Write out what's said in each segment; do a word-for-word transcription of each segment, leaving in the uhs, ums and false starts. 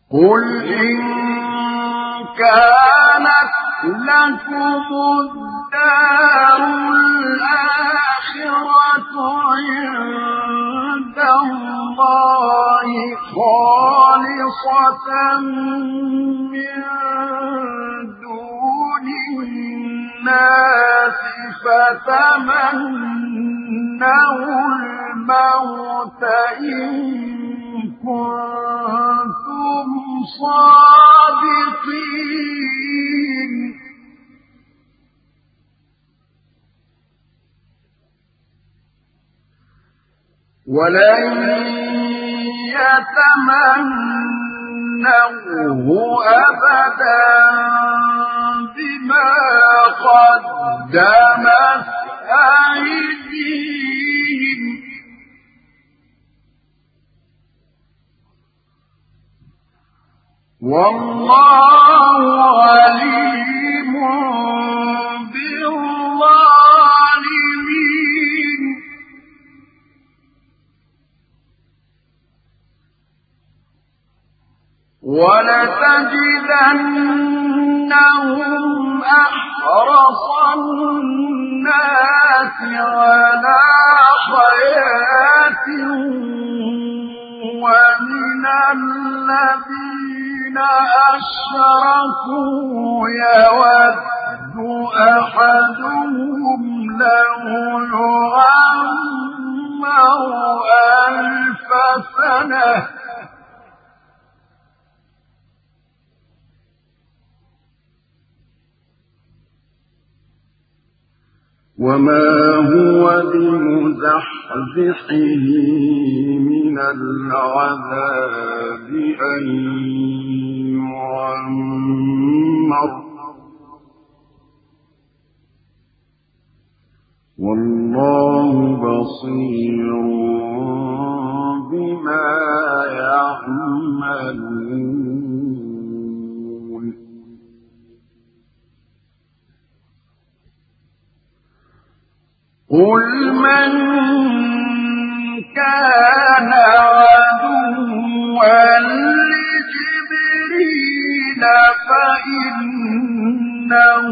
قل إن كانت لكم الدار الآخرة عند الله خالصة من دون الناس فتمنوا الموت إن كنتم صادقين ولن يتمنوه أبدا بما قدمت أيديهم والله عليم بالظالمين ولتجدنهم أحرص الناس على حياة ومن الذين أشركوا يود أحدهم لو يعمر ألف سنة وما هو بمزحزحه من العذاب أن يعمر والله بصير بما يعملون قل من كان عدوا لجبريل فإنه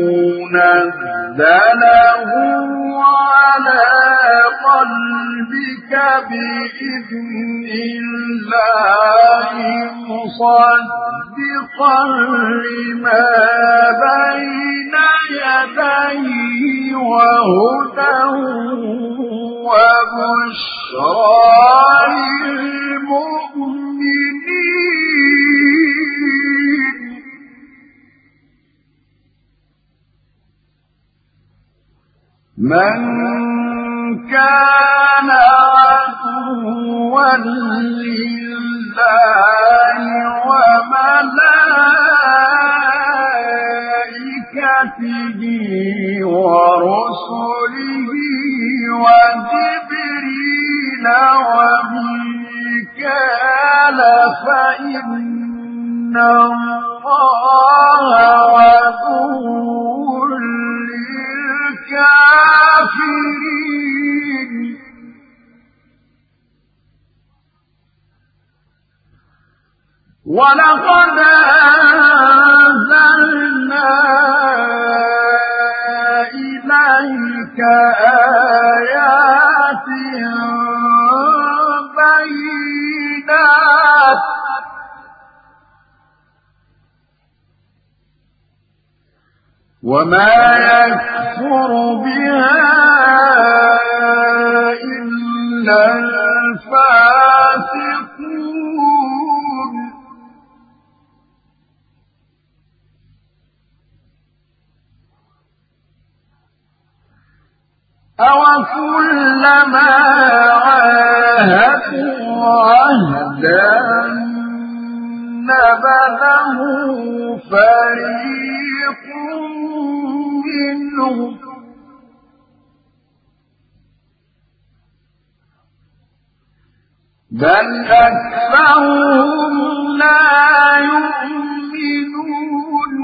نزله على قلبك بإذن الله مصدقا لما بين يديه وهدى وبشرى للمؤمنين من كان عدوا لله وملائكته ورسله وجبريل وميكال فإن الله عدو للكافرين ولقد أنزلنا إليك آيات بينات وما يكفر بها إلا الفاسقون أوكلما عاهدوا عهدا نبذه فريق منهم بل أكثرهم لا يؤمنون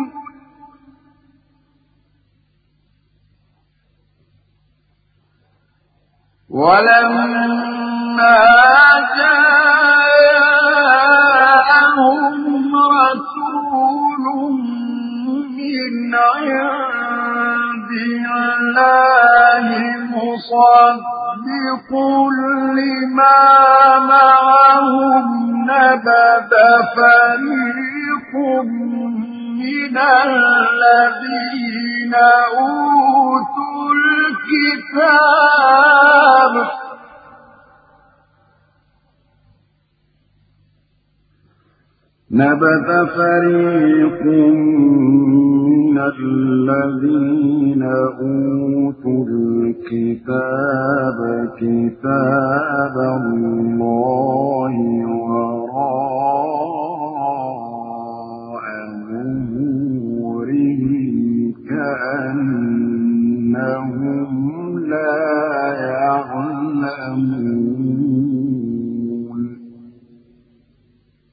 ولما جاءهم كل ما معهم نبذ فريق من الذين أوتوا الكتاب نبذ فريق من الذين أوتوا الكتاب كتاب الله